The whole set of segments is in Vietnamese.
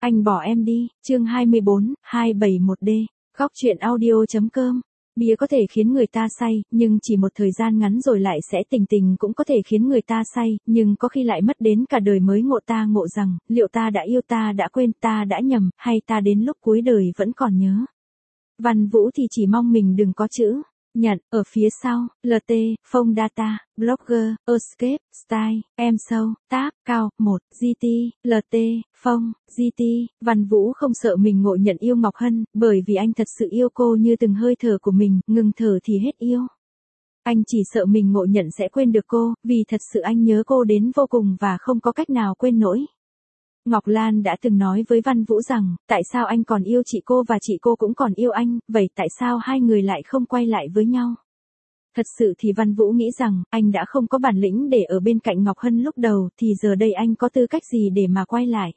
Anh bỏ em đi, chương 24, 271D, góc truyện audio.com. Bia có thể khiến người ta say, nhưng chỉ một thời gian ngắn rồi lại sẽ tỉnh. Tình cũng có thể khiến người ta say, nhưng có khi lại mất đến cả đời mới ngộ rằng, liệu ta đã yêu, ta đã quên, ta đã nhầm, hay ta đến lúc cuối đời vẫn còn nhớ. Văn Vũ thì chỉ mong mình đừng có chữ nhận ở phía sau. LT, Phông Data, Blogger, Escape, Style, Em Sâu, Tab, Cao, 1, GT, LT, Phông, GT. Văn Vũ không sợ mình ngộ nhận yêu Ngọc Hân, bởi vì anh thật sự yêu cô như từng hơi thở của mình, ngừng thở thì hết yêu. Anh chỉ sợ mình ngộ nhận sẽ quên được cô, vì thật sự anh nhớ cô đến vô cùng và không có cách nào quên nổi. Ngọc Lan đã từng nói với Văn Vũ rằng, tại sao anh còn yêu chị cô và chị cô cũng còn yêu anh, vậy tại sao hai người lại không quay lại với nhau? Thật sự thì Văn Vũ nghĩ rằng, anh đã không có bản lĩnh để ở bên cạnh Ngọc Hân lúc đầu, thì giờ đây anh có tư cách gì để mà quay lại?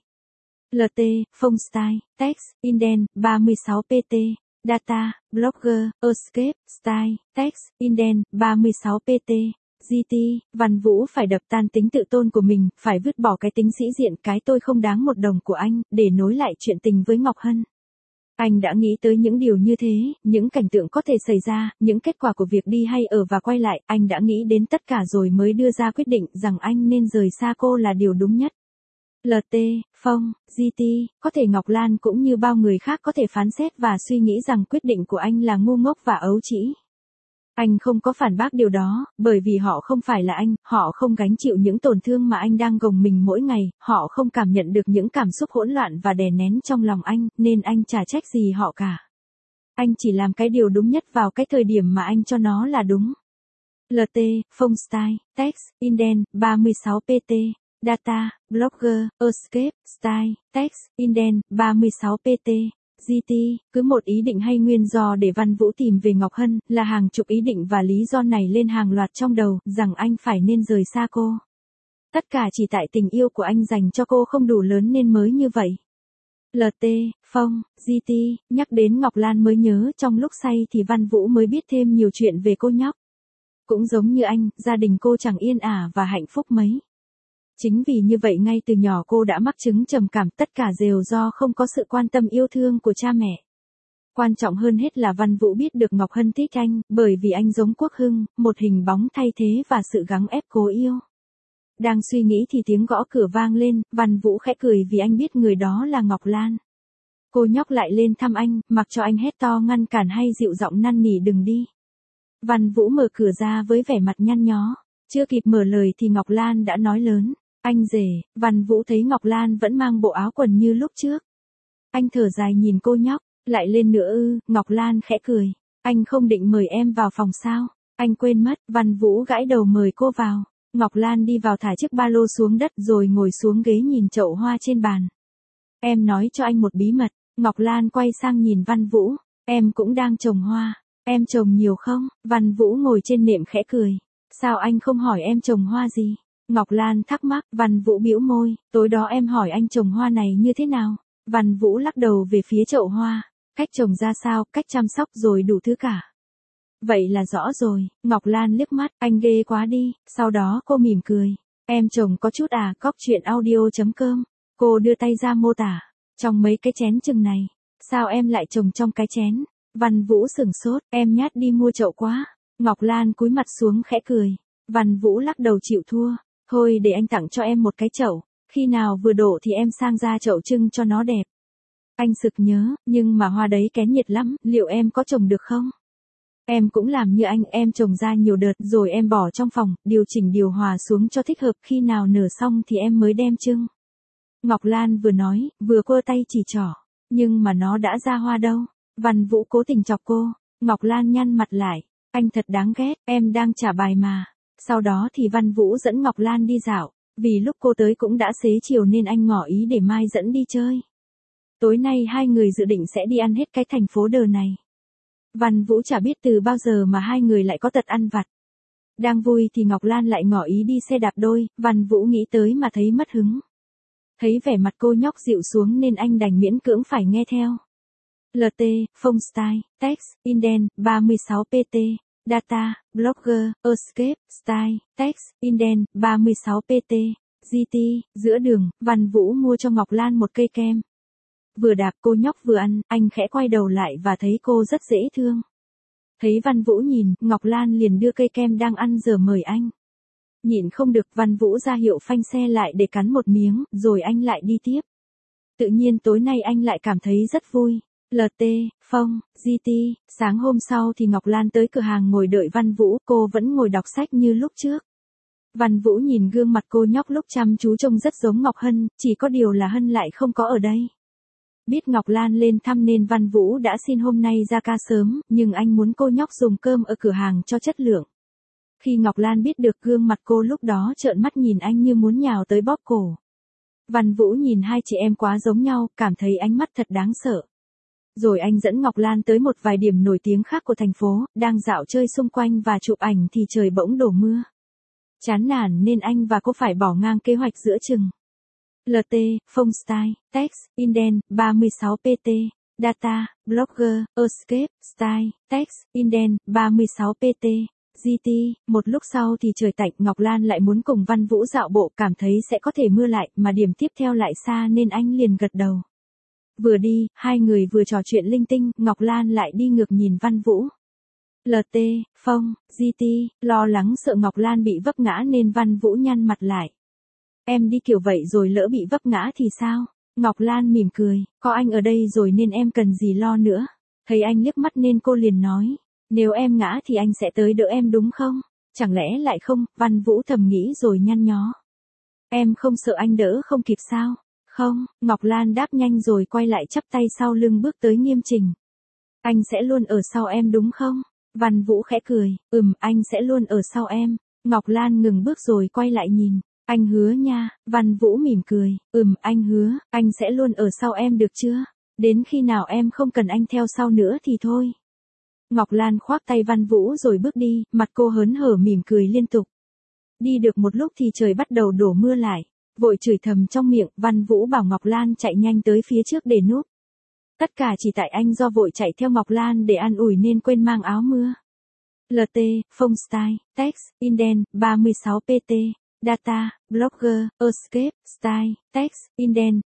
LT, Phông Style, Text, Inden, 36PT, Data, Blogger, Escape, Style, Text, Inden, 36PT. GT, Văn Vũ phải đập tan tính tự tôn của mình, phải vứt bỏ cái tính sĩ diện, cái tôi không đáng một đồng của anh, để nối lại chuyện tình với Ngọc Hân. Anh đã nghĩ tới những điều như thế, những cảnh tượng có thể xảy ra, những kết quả của việc đi hay ở và quay lại, anh đã nghĩ đến tất cả rồi mới đưa ra quyết định rằng anh nên rời xa cô là điều đúng nhất. LT, Phông, GT, có thể Ngọc Lan cũng như bao người khác có thể phán xét và suy nghĩ rằng quyết định của anh là ngu ngốc và ấu trĩ. Anh không có phản bác điều đó, bởi vì họ không phải là anh, họ không gánh chịu những tổn thương mà anh đang gồng mình mỗi ngày, họ không cảm nhận được những cảm xúc hỗn loạn và đè nén trong lòng anh, nên anh chả trách gì họ cả. Anh chỉ làm cái điều đúng nhất vào cái thời điểm mà anh cho nó là đúng. LT, Phông Style, Text, Inden, 36PT, Data, Blogger, Escape, Style, Text, Inden, 36PT. GT, cứ một ý định hay nguyên do để Văn Vũ tìm về Ngọc Hân, là hàng chục ý định và lý do này lên hàng loạt trong đầu, rằng anh phải nên rời xa cô. Tất cả chỉ tại tình yêu của anh dành cho cô không đủ lớn nên mới như vậy. LT, Phông, GT, nhắc đến Ngọc Lan mới nhớ trong lúc say thì Văn Vũ mới biết thêm nhiều chuyện về cô nhóc. Cũng giống như anh, gia đình cô chẳng yên ả và hạnh phúc mấy. Chính vì như vậy ngay từ nhỏ cô đã mắc chứng trầm cảm, tất cả đều do không có sự quan tâm yêu thương của cha mẹ. Quan trọng hơn hết là Văn Vũ biết được Ngọc Hân thích anh, bởi vì anh giống Quốc Hưng, một hình bóng thay thế và sự gắng ép cố yêu. Đang suy nghĩ thì tiếng gõ cửa vang lên, Văn Vũ khẽ cười vì anh biết người đó là Ngọc Lan. Cô nhóc lại lên thăm anh, mặc cho anh hét to ngăn cản hay dịu giọng năn nỉ đừng đi. Văn Vũ mở cửa ra với vẻ mặt nhăn nhó, chưa kịp mở lời thì Ngọc Lan đã nói lớn. Anh rể. Văn Vũ thấy Ngọc Lan vẫn mang bộ áo quần như lúc trước. Anh thở dài nhìn cô nhóc, lại lên nữa ư? Ngọc Lan khẽ cười. Anh không định mời em vào phòng sao? Anh quên mất. Văn Vũ gãi đầu mời cô vào. Ngọc Lan đi vào thả chiếc ba lô xuống đất rồi ngồi xuống ghế nhìn chậu hoa trên bàn. Em nói cho anh một bí mật. Ngọc Lan quay sang nhìn Văn Vũ. Em cũng đang trồng hoa. Em trồng nhiều không? Văn Vũ ngồi trên nệm khẽ cười. Sao anh không hỏi em trồng hoa gì? Ngọc Lan thắc mắc. Văn Vũ bĩu môi, tối đó em hỏi anh trồng hoa này như thế nào? Văn Vũ lắc đầu về phía chậu hoa. Cách trồng ra sao, cách chăm sóc rồi đủ thứ cả. Vậy là rõ rồi. Ngọc Lan liếc mắt, anh ghê quá đi. Sau đó cô mỉm cười. Em trồng có chút à? Góc truyện audio.com. Cô đưa tay ra mô tả. Trong mấy cái chén chừng này. Sao em lại trồng trong cái chén? Văn Vũ sửng sốt, em nhát đi mua chậu quá. Ngọc Lan cúi mặt xuống khẽ cười. Văn Vũ lắc đầu chịu thua. Thôi để anh tặng cho em một cái chậu, khi nào vừa đổ thì em sang ra chậu trưng cho nó đẹp. Anh sực nhớ, nhưng mà hoa đấy kén nhiệt lắm, liệu em có trồng được không? Em cũng làm như anh, em trồng ra nhiều đợt rồi em bỏ trong phòng, điều chỉnh điều hòa xuống cho thích hợp, khi nào nở xong thì em mới đem trưng. Ngọc Lan vừa nói, vừa quơ tay chỉ trỏ, nhưng mà nó đã ra hoa đâu. Văn Vũ cố tình chọc cô. Ngọc Lan nhăn mặt lại, anh thật đáng ghét, em đang trả bài mà. Sau đó thì Văn Vũ dẫn Ngọc Lan đi dạo, vì lúc cô tới cũng đã xế chiều nên anh ngỏ ý để mai dẫn đi chơi. Tối nay hai người dự định sẽ đi ăn hết cái thành phố đờ này. Văn Vũ chả biết từ bao giờ mà hai người lại có tật ăn vặt. Đang vui thì Ngọc Lan lại ngỏ ý đi xe đạp đôi, Văn Vũ nghĩ tới mà thấy mất hứng. Thấy vẻ mặt cô nhóc dịu xuống nên anh đành miễn cưỡng phải nghe theo. LT, Phông Style, Text, Inden, 36PT. Data, Blogger, Escape, Style, Text, Inden, 36PT. GT, giữa đường, Văn Vũ mua cho Ngọc Lan một cây kem. Vừa đạp cô nhóc vừa ăn, anh khẽ quay đầu lại và thấy cô rất dễ thương. Thấy Văn Vũ nhìn, Ngọc Lan liền đưa cây kem đang ăn giờ mời anh. Nhịn không được, Văn Vũ ra hiệu phanh xe lại để cắn một miếng, rồi anh lại đi tiếp. Tự nhiên tối nay anh lại cảm thấy rất vui. LT, Phong, GT, sáng hôm sau thì Ngọc Lan tới cửa hàng ngồi đợi Văn Vũ, cô vẫn ngồi đọc sách như lúc trước. Văn Vũ nhìn gương mặt cô nhóc lúc chăm chú trông rất giống Ngọc Hân, chỉ có điều là Hân lại không có ở đây. Biết Ngọc Lan lên thăm nên Văn Vũ đã xin hôm nay ra ca sớm, nhưng anh muốn cô nhóc dùng cơm ở cửa hàng cho chất lượng. Khi Ngọc Lan biết được gương mặt cô lúc đó trợn mắt nhìn anh như muốn nhào tới bóp cổ. Văn Vũ nhìn hai chị em quá giống nhau, cảm thấy ánh mắt thật đáng sợ. Rồi anh dẫn Ngọc Lan tới một vài điểm nổi tiếng khác của thành phố, đang dạo chơi xung quanh và chụp ảnh thì trời bỗng đổ mưa. Chán nản nên anh và cô phải bỏ ngang kế hoạch giữa chừng. LT, Phong Style, Text, Inden, 36PT, Data, Blogger, Escape, Style, Text, Inden, 36PT, GT. Một lúc sau thì trời tạnh, Ngọc Lan lại muốn cùng Văn Vũ dạo bộ, cảm thấy sẽ có thể mưa lại, mà điểm tiếp theo lại xa nên anh liền gật đầu. Vừa đi, hai người vừa trò chuyện linh tinh, Ngọc Lan lại đi ngược nhìn Văn Vũ. LT, Phong, GT, lo lắng sợ Ngọc Lan bị vấp ngã nên Văn Vũ nhăn mặt lại. Em đi kiểu vậy rồi lỡ bị vấp ngã thì sao? Ngọc Lan mỉm cười, có anh ở đây rồi nên em cần gì lo nữa. Thấy anh liếc mắt nên cô liền nói, nếu em ngã thì anh sẽ tới đỡ em đúng không? Chẳng lẽ lại không? Văn Vũ thầm nghĩ rồi nhăn nhó. Em không sợ anh đỡ không kịp sao? Không, Ngọc Lan đáp nhanh rồi quay lại chắp tay sau lưng bước tới nghiêm chỉnh. Anh sẽ luôn ở sau em đúng không? Văn Vũ khẽ cười, anh sẽ luôn ở sau em. Ngọc Lan ngừng bước rồi quay lại nhìn. Anh hứa nha, Văn Vũ mỉm cười, anh hứa, anh sẽ luôn ở sau em được chưa? Đến khi nào em không cần anh theo sau nữa thì thôi. Ngọc Lan khoác tay Văn Vũ rồi bước đi, mặt cô hớn hở mỉm cười liên tục. Đi được một lúc thì trời bắt đầu đổ mưa lại. Vội chửi thầm trong miệng, Văn Vũ bảo Ngọc Lan chạy nhanh tới phía trước để núp. Tất cả chỉ tại anh do vội chạy theo Ngọc Lan để an ủi nên quên mang áo mưa. LT, Phong Style, Text, Inden, 36PT, Data, Blogger, Escape, Style, Text, Inden,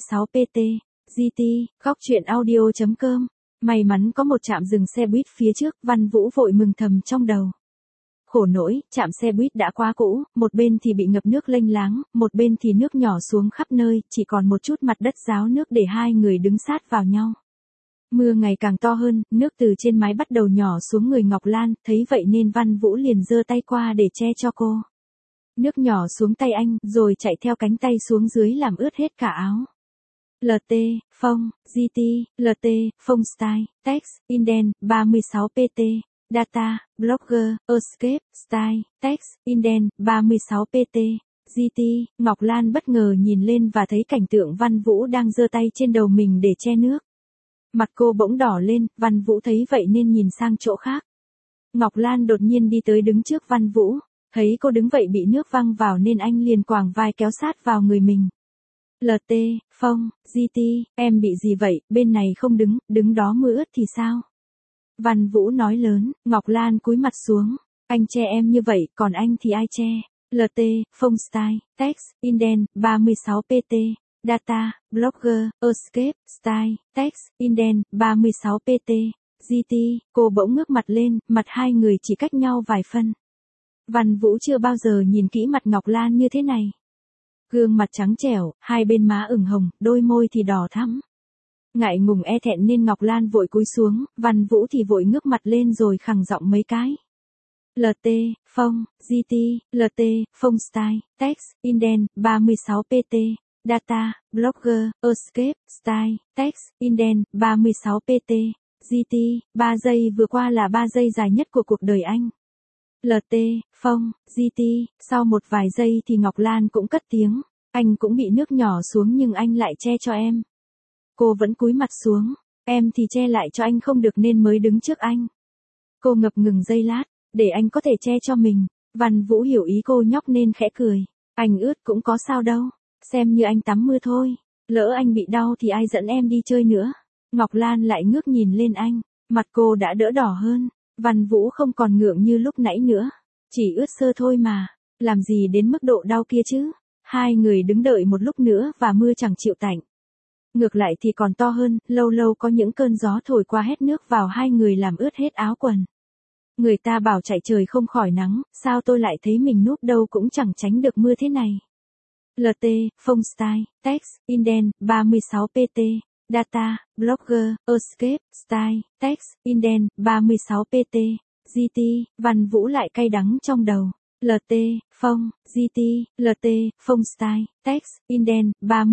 36PT, GT, Góc truyện audio.com. May mắn có một trạm dừng xe buýt phía trước, Văn Vũ vội mừng thầm trong đầu. Khổ nỗi, trạm xe buýt đã quá cũ, một bên thì bị ngập nước lênh láng, một bên thì nước nhỏ xuống khắp nơi, chỉ còn một chút mặt đất ráo nước để hai người đứng sát vào nhau. Mưa ngày càng to hơn, nước từ trên mái bắt đầu nhỏ xuống người Ngọc Lan, thấy vậy nên Văn Vũ liền giơ tay qua để che cho cô. Nước nhỏ xuống tay anh, rồi chạy theo cánh tay xuống dưới làm ướt hết cả áo. LT, Phong, GT, LT, Phong Style, Text, Inden, 36PT, Data, Blogger, Escape, Style, Text, Inden, 36PT, GT. Ngọc Lan bất ngờ nhìn lên và thấy cảnh tượng Văn Vũ đang giơ tay trên đầu mình để che nước. Mặt cô bỗng đỏ lên, Văn Vũ thấy vậy nên nhìn sang chỗ khác. Ngọc Lan đột nhiên đi tới đứng trước Văn Vũ, thấy cô đứng vậy bị nước văng vào nên anh liền quàng vai kéo sát vào người mình. LT, Phong, GT, em bị gì vậy, bên này không đứng đó mưa ướt thì sao? Văn Vũ nói lớn, Ngọc Lan cúi mặt xuống, anh che em như vậy, còn anh thì ai che? LT, Phong Style, Text, Inden, 36PT, Data, Blogger, Escape, Style, Text, Inden, 36PT, GT. Cô bỗng ngước mặt lên, mặt hai người chỉ cách nhau vài phân. Văn Vũ chưa bao giờ nhìn kỹ mặt Ngọc Lan như thế này. Gương mặt trắng trẻo, hai bên má ửng hồng, đôi môi thì đỏ thắm. Ngại ngùng e thẹn nên Ngọc Lan vội cúi xuống, Văn Vũ thì vội ngước mặt lên rồi khẳng giọng mấy cái. LT, Phong, GT, LT, Phong Style, Text, Inden, 36PT, Data, Blogger, Escape, Style, Text, Inden, 36PT, GT. 3 giây vừa qua là 3 giây dài nhất của cuộc đời anh. LT, Phong, GT. Sau một vài giây thì Ngọc Lan cũng cất tiếng. Anh cũng bị nước nhỏ xuống nhưng anh lại che cho em. Cô vẫn cúi mặt xuống. Em thì che lại cho anh không được nên mới đứng trước anh. Cô ngập ngừng giây lát, để anh có thể che cho mình. Văn Vũ hiểu ý cô nhóc nên khẽ cười. Anh ướt cũng có sao đâu. Xem như anh tắm mưa thôi. Lỡ anh bị đau thì ai dẫn em đi chơi nữa. Ngọc Lan lại ngước nhìn lên anh. Mặt cô đã đỡ đỏ hơn. Văn Vũ không còn ngượng như lúc nãy nữa. Chỉ ướt sơ thôi mà. Làm gì đến mức độ đau kia chứ. Hai người đứng đợi một lúc nữa và mưa chẳng chịu tạnh. Ngược lại thì còn to hơn, lâu lâu có những cơn gió thổi qua hét nước vào hai người làm ướt hết áo quần. Người ta bảo chạy trời không khỏi nắng, sao tôi lại thấy mình núp đâu cũng chẳng tránh được mưa thế này. LT, Phông Style, Text, Inden, 36PT, Data, Blogger, Escape, Style, Text, Inden, 36PT, GT, Văn Vũ lại cay đắng trong đầu. LT, Phông, GT, LT, Phông Style, Text, Inden,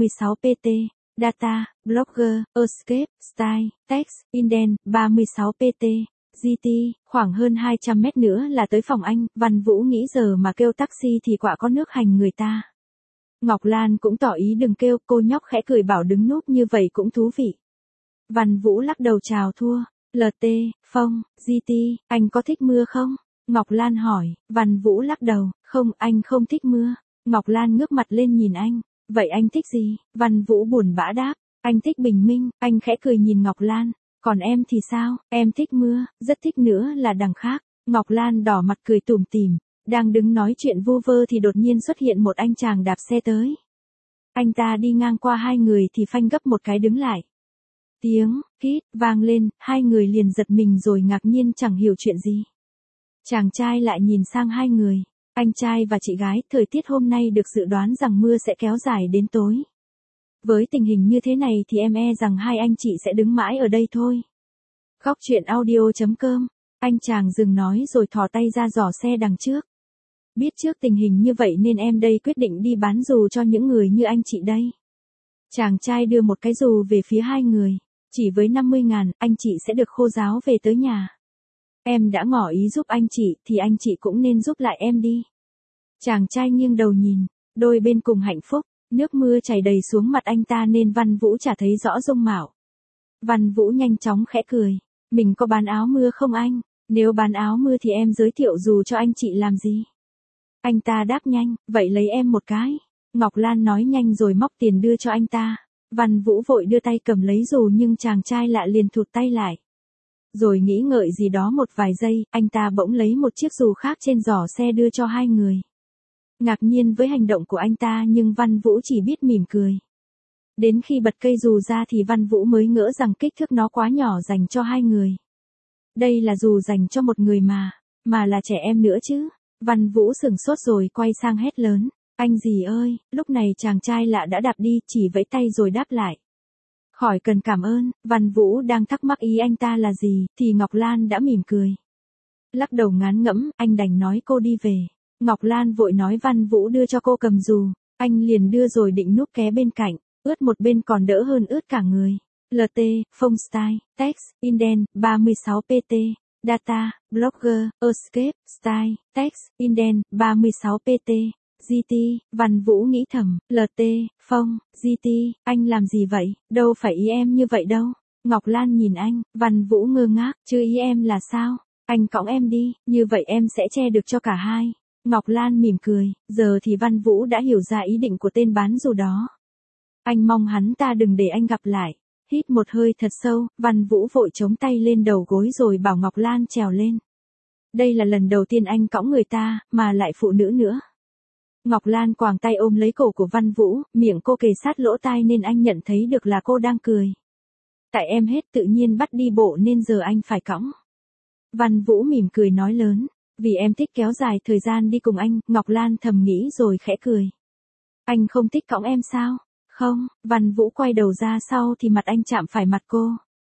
36PT, Data, Blogger, Escape, Style, Text, Inden, 36PT, GT, khoảng hơn 200 mét nữa là tới phòng anh, Văn Vũ nghĩ giờ mà kêu taxi thì quả có nước hành người ta. Ngọc Lan cũng tỏ ý đừng kêu, cô nhóc khẽ cười bảo đứng núp như vậy cũng thú vị. Văn Vũ lắc đầu chào thua. LT, Phông, GT, anh có thích mưa không? Ngọc Lan hỏi. Văn Vũ lắc đầu, không, anh không thích mưa. Ngọc Lan ngước mặt lên nhìn anh. Vậy anh thích gì? Văn Vũ buồn bã đáp. Anh thích bình minh. Anh khẽ cười nhìn Ngọc Lan. Còn em thì sao? Em thích mưa, rất thích nữa là đằng khác. Ngọc Lan đỏ mặt cười tủm tỉm. Đang đứng nói chuyện vu vơ thì đột nhiên xuất hiện một anh chàng đạp xe tới. Anh ta đi ngang qua hai người thì phanh gấp một cái đứng lại. Tiếng kít vang lên, hai người liền giật mình rồi ngạc nhiên chẳng hiểu chuyện gì. Chàng trai lại nhìn sang hai người. Anh trai và chị gái, thời tiết hôm nay được dự đoán rằng mưa sẽ kéo dài đến tối. Với tình hình như thế này thì em e rằng hai anh chị sẽ đứng mãi ở đây thôi. Góc truyện audio.com. Anh chàng dừng nói rồi thò tay ra giỏ xe đằng trước. Biết trước tình hình như vậy nên em đây quyết định đi bán dù cho những người như anh chị đây. Chàng trai đưa một cái dù về phía hai người. Chỉ với 50.000, anh chị sẽ được khô ráo về tới nhà. Em đã ngỏ ý giúp anh chị thì anh chị cũng nên giúp lại em đi. Chàng trai nghiêng đầu nhìn. Đôi bên cùng hạnh phúc. Nước mưa chảy đầy xuống mặt anh ta nên Văn Vũ chả thấy rõ dung mạo. Văn Vũ nhanh chóng khẽ cười. Mình có bán áo mưa không anh? Nếu bán áo mưa thì em giới thiệu dù cho anh chị làm gì? Anh ta đáp nhanh, vậy lấy em một cái. Ngọc Lan nói nhanh rồi móc tiền đưa cho anh ta. Văn Vũ vội đưa tay cầm lấy dù nhưng chàng trai lạ liền thụt tay lại. Rồi nghĩ ngợi gì đó một vài giây, anh ta bỗng lấy một chiếc dù khác trên giỏ xe đưa cho hai người. Ngạc nhiên với hành động của anh ta nhưng Văn Vũ chỉ biết mỉm cười. Đến khi bật cây dù ra thì Văn Vũ mới ngỡ rằng kích thước nó quá nhỏ dành cho hai người. Đây là dù dành cho một người mà là trẻ em nữa chứ. Văn Vũ sửng sốt rồi quay sang hét lớn. Anh gì ơi, lúc này chàng trai lạ đã đạp đi, chỉ vẫy tay rồi đáp lại. Khỏi cần cảm ơn, Văn Vũ đang thắc mắc ý anh ta là gì, thì Ngọc Lan đã mỉm cười. Lắc đầu ngán ngẫm, anh đành nói cô đi về. Ngọc Lan vội nói Văn Vũ đưa cho cô cầm dù, anh liền đưa rồi định núp ké bên cạnh, ướt một bên còn đỡ hơn ướt cả người. LT, Phông Style, Text, Inden, 36PT, Data, Blogger, Escape, Style, Text, Inden, 36PT, GT, Văn Vũ nghĩ thầm, LT, Phông, GT, anh làm gì vậy, đâu phải ý em như vậy đâu. Ngọc Lan nhìn anh, Văn Vũ ngơ ngác, chứ ý em là sao, anh cõng em đi, như vậy em sẽ che được cho cả hai. Ngọc Lan mỉm cười, giờ thì Văn Vũ đã hiểu ra ý định của tên bán dù đó. Anh mong hắn ta đừng để anh gặp lại. Hít một hơi thật sâu, Văn Vũ vội chống tay lên đầu gối rồi bảo Ngọc Lan trèo lên. Đây là lần đầu tiên anh cõng người ta, mà lại phụ nữ nữa. Ngọc Lan quàng tay ôm lấy cổ của Văn Vũ, miệng cô kề sát lỗ tai nên anh nhận thấy được là cô đang cười. Tại em hết tự nhiên bắt đi bộ nên giờ anh phải cõng. Văn Vũ mỉm cười nói lớn. Vì em thích kéo dài thời gian đi cùng anh, Ngọc Lan thầm nghĩ rồi khẽ cười. Anh không thích cõng em sao? Không, Văn Vũ quay đầu ra sau thì mặt anh chạm phải mặt cô.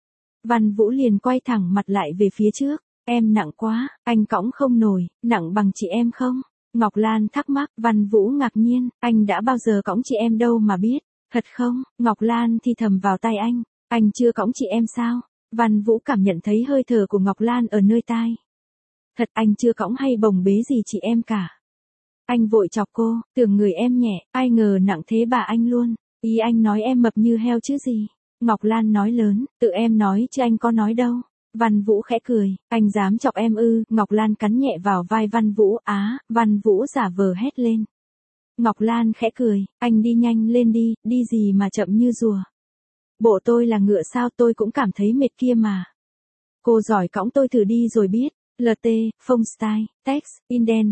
Văn Vũ liền quay thẳng mặt lại về phía trước. Em nặng quá, anh cõng không nổi, nặng bằng chị em không? Ngọc Lan thắc mắc, Văn Vũ ngạc nhiên, anh đã bao giờ cõng chị em đâu mà biết. Thật không? Ngọc Lan thì thầm vào tai anh chưa cõng chị em sao? Văn Vũ cảm nhận thấy hơi thở của Ngọc Lan ở nơi tai. Thật anh chưa cõng hay bồng bế gì chị em cả. Anh vội chọc cô, tưởng người em nhẹ, ai ngờ nặng thế bà anh luôn. Ý anh nói em mập như heo chứ gì. Ngọc Lan nói lớn, tự em nói chứ anh có nói đâu. Văn Vũ khẽ cười, anh dám chọc em ư. Ngọc Lan cắn nhẹ vào vai Văn Vũ. Văn Vũ giả vờ hét lên. Ngọc Lan khẽ cười, anh đi nhanh lên đi, đi gì mà chậm như rùa. Bộ tôi là ngựa sao tôi cũng cảm thấy mệt kia mà. Cô giỏi cõng tôi thử đi rồi biết. LT, Phông Style, Text, Inden,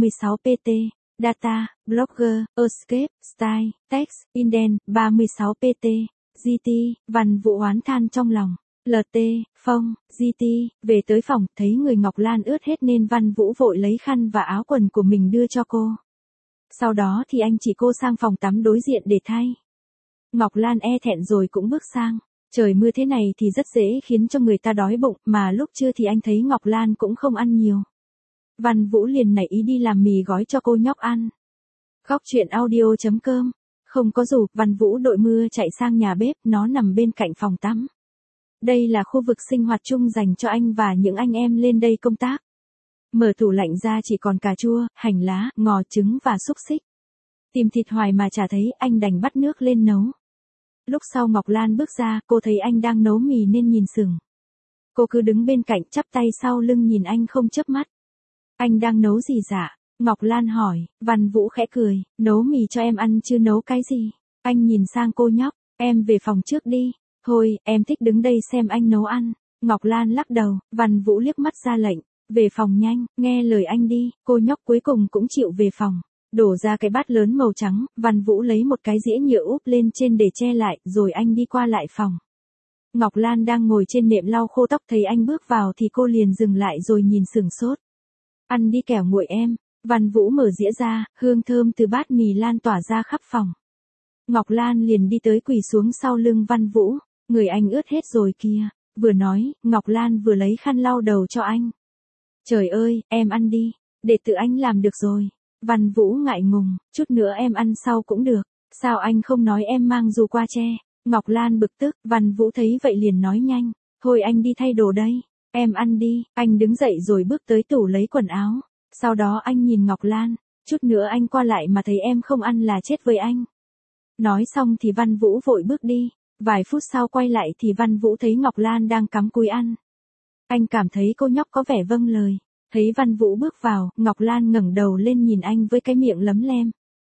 36PT, Data, Blogger, Escape, Style, Text, Inden, 36PT, GT, Văn Vũ oán than trong lòng. LT, Phong, GT, về tới phòng, thấy người Ngọc Lan ướt hết nên Văn Vũ vội lấy khăn và áo quần của mình đưa cho cô. Sau đó thì anh chỉ cô sang phòng tắm đối diện để thay. Ngọc Lan e thẹn rồi cũng bước sang. Trời mưa thế này thì rất dễ khiến cho người ta đói bụng, mà lúc trưa thì anh thấy Ngọc Lan cũng không ăn nhiều. Văn Vũ liền nảy ý đi làm mì gói cho cô nhóc ăn. Góc truyện audio.com. Không có dù, Văn Vũ đội mưa chạy sang nhà bếp, nó nằm bên cạnh phòng tắm. Đây là khu vực sinh hoạt chung dành cho anh và những anh em lên đây công tác. Mở tủ lạnh ra chỉ còn cà chua, hành lá, ngò, trứng và xúc xích. Tìm thịt hoài mà chả thấy, anh đành bắt nước lên nấu. Lúc sau Ngọc Lan bước ra, cô thấy anh đang nấu mì nên nhìn sững. Cô cứ đứng bên cạnh chắp tay sau lưng nhìn anh không chớp mắt. Anh đang nấu gì dạ? Ngọc Lan hỏi. Văn Vũ khẽ cười, nấu mì cho em ăn chứ nấu cái gì? Anh nhìn sang cô nhóc, em về phòng trước đi. Thôi, em thích đứng đây xem anh nấu ăn. Ngọc Lan lắc đầu. Văn Vũ liếc mắt ra lệnh, về phòng nhanh, nghe lời anh đi. Cô nhóc cuối cùng cũng chịu về phòng. Đổ ra cái bát lớn màu trắng, Văn Vũ lấy một cái dĩa nhựa úp lên trên để che lại, rồi anh đi qua lại phòng. Ngọc Lan đang ngồi trên nệm lau khô tóc, thấy anh bước vào thì cô liền dừng lại rồi nhìn sửng sốt. Ăn đi kẻo nguội em. Văn Vũ mở dĩa ra, hương thơm từ bát mì lan tỏa ra khắp phòng. Ngọc Lan liền đi tới quỳ xuống sau lưng Văn Vũ, người anh ướt hết rồi kìa. Vừa nói, Ngọc Lan vừa lấy khăn lau đầu cho anh. Trời ơi, em ăn đi, để tự anh làm được rồi. Văn Vũ ngại ngùng, chút nữa em ăn sau cũng được, sao anh không nói em mang dù qua che. Ngọc Lan bực tức, Văn Vũ thấy vậy liền nói nhanh, thôi anh đi thay đồ đây, em ăn đi. Anh đứng dậy rồi bước tới tủ lấy quần áo, sau đó anh nhìn Ngọc Lan, chút nữa anh qua lại mà thấy em không ăn là chết với anh. Nói xong thì Văn Vũ vội bước đi, vài phút sau quay lại thì Văn Vũ thấy Ngọc Lan đang cắm cúi ăn. Anh cảm thấy cô nhóc có vẻ vâng lời. Thấy Văn Vũ bước vào, Ngọc Lan ngẩng đầu lên nhìn anh với cái miệng lấm lem.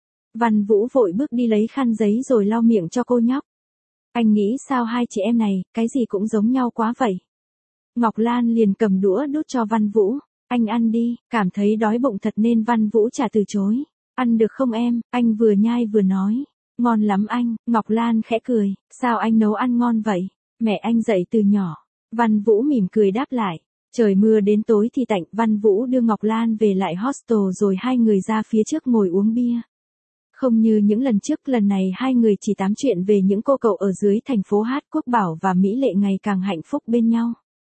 Văn Vũ vội bước đi lấy khăn giấy rồi lau miệng cho cô nhóc. Anh nghĩ sao hai chị em này, cái gì cũng giống nhau quá vậy. Ngọc Lan liền cầm đũa đút cho Văn Vũ. Anh ăn đi, cảm thấy đói bụng thật nên Văn Vũ chả từ chối. Ăn được không em? Anh vừa nhai vừa nói. Ngon lắm anh. Ngọc Lan khẽ cười. Sao anh nấu ăn ngon vậy? Mẹ anh dạy từ nhỏ. Văn Vũ mỉm cười đáp lại. Trời mưa đến tối thì tạnh, Văn Vũ đưa Ngọc Lan về lại hostel rồi hai người ra phía trước ngồi uống bia. Không như những lần trước, lần này hai người chỉ tám chuyện về những cô cậu ở dưới thành phố Hát Quốc Bảo và Mỹ Lệ ngày càng hạnh phúc bên nhau.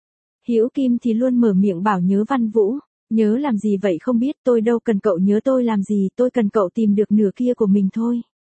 Hữu Kim thì luôn mở miệng bảo nhớ Văn Vũ. Nhớ làm gì vậy không biết, tôi đâu cần cậu nhớ tôi làm gì, tôi cần cậu tìm được nửa kia của mình thôi.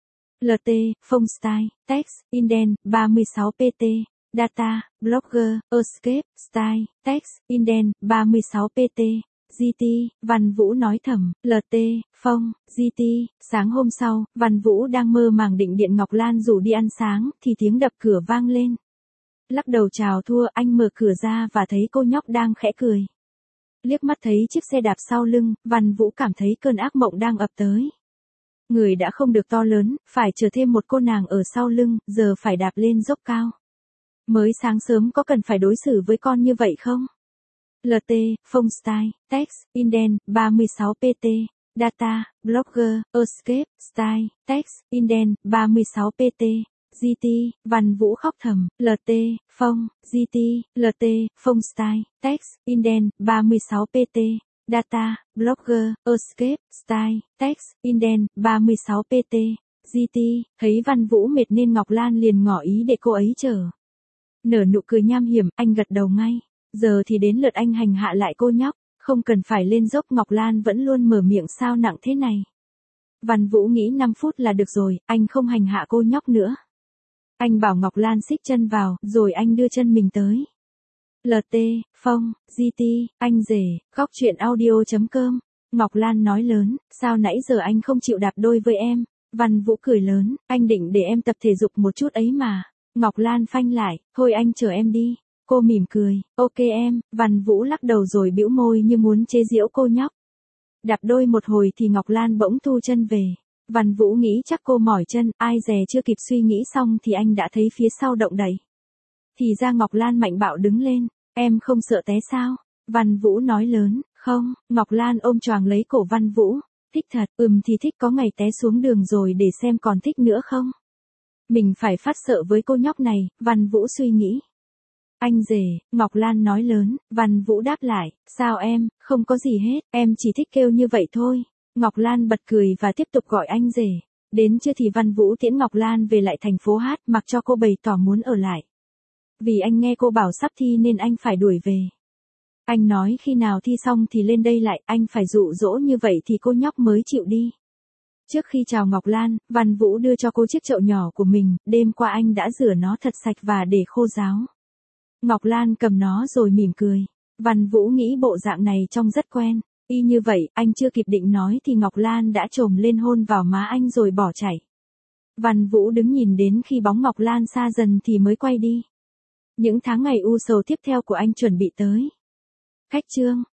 LT, Phong Style, Text, Inden, 36PT. Data, Blogger, Escape, Style, Text, Inden, 36PT. GT, Văn Vũ nói thầm. LT, Phong, GT. Sáng hôm sau, Văn Vũ đang mơ màng định điện Ngọc Lan rủ đi ăn sáng, thì tiếng đập cửa vang lên. Lắc đầu chào thua, anh mở cửa ra và thấy cô nhóc đang khẽ cười. Liếc mắt thấy chiếc xe đạp sau lưng, Văn Vũ cảm thấy cơn ác mộng đang ập tới. Người đã không được to lớn, phải chờ thêm một cô nàng ở sau lưng, giờ phải đạp lên dốc cao. Mới sáng sớm có cần phải đối xử với con như vậy không? LT, Phong Style, Text, Inden, 36PT. Data, Blogger, Escape, Style, Text, Inden, 36PT. GT, Văn Vũ khóc thầm. LT, Phong, GT, LT, Phong Style, Text, Inden, 36PT. Data, Blogger, Escape, Style, Text, Inden, 36PT. GT, thấy Văn Vũ mệt nên Ngọc Lan liền ngỏ ý để cô ấy chở. Nở nụ cười nham hiểm, anh gật đầu ngay. Giờ thì đến lượt anh hành hạ lại cô nhóc, không cần phải lên dốc. Ngọc Lan vẫn luôn mở miệng sao nặng thế này. Văn Vũ nghĩ 5 phút là được rồi, anh không hành hạ cô nhóc nữa. Anh bảo Ngọc Lan xích chân vào, rồi anh đưa chân mình tới. LT, Phong, GT, anh rể, góc truyện audio.com. Ngọc Lan nói lớn, sao nãy giờ anh không chịu đạp đôi với em? Văn Vũ cười lớn, anh định để em tập thể dục một chút ấy mà. Ngọc Lan phanh lại, thôi anh chở em đi. Cô mỉm cười, ok em. Văn Vũ lắc đầu rồi bĩu môi như muốn chế giễu cô nhóc. Đạp đôi một hồi thì Ngọc Lan bỗng thu chân về. Văn Vũ nghĩ chắc cô mỏi chân, ai dè chưa kịp suy nghĩ xong thì anh đã thấy phía sau động đậy. Thì ra Ngọc Lan mạnh bạo đứng lên, em không sợ té sao? Văn Vũ nói lớn, không. Ngọc Lan ôm choàng lấy cổ Văn Vũ, thích thật, thì thích, có ngày té xuống đường rồi để xem còn thích nữa không? Mình phải phát sợ với cô nhóc này, Văn Vũ suy nghĩ. Anh rể, Ngọc Lan nói lớn, Văn Vũ đáp lại, sao em, không có gì hết, em chỉ thích kêu như vậy thôi. Ngọc Lan bật cười và tiếp tục gọi anh rể. Đến trưa thì Văn Vũ tiễn Ngọc Lan về lại thành phố hát, mặc cho cô bày tỏ muốn ở lại. Vì anh nghe cô bảo sắp thi nên anh phải đuổi về. Anh nói khi nào thi xong thì lên đây lại, anh phải dụ dỗ như vậy thì cô nhóc mới chịu đi. Trước khi chào Ngọc Lan, Văn Vũ đưa cho cô chiếc chậu nhỏ của mình, đêm qua anh đã rửa nó thật sạch và để khô ráo. Ngọc Lan cầm nó rồi mỉm cười. Văn Vũ nghĩ bộ dạng này trông rất quen. Y như vậy, anh chưa kịp định nói thì Ngọc Lan đã chồm lên hôn vào má anh rồi bỏ chạy. Văn Vũ đứng nhìn đến khi bóng Ngọc Lan xa dần thì mới quay đi. Những tháng ngày u sầu tiếp theo của anh chuẩn bị tới. Khách trương.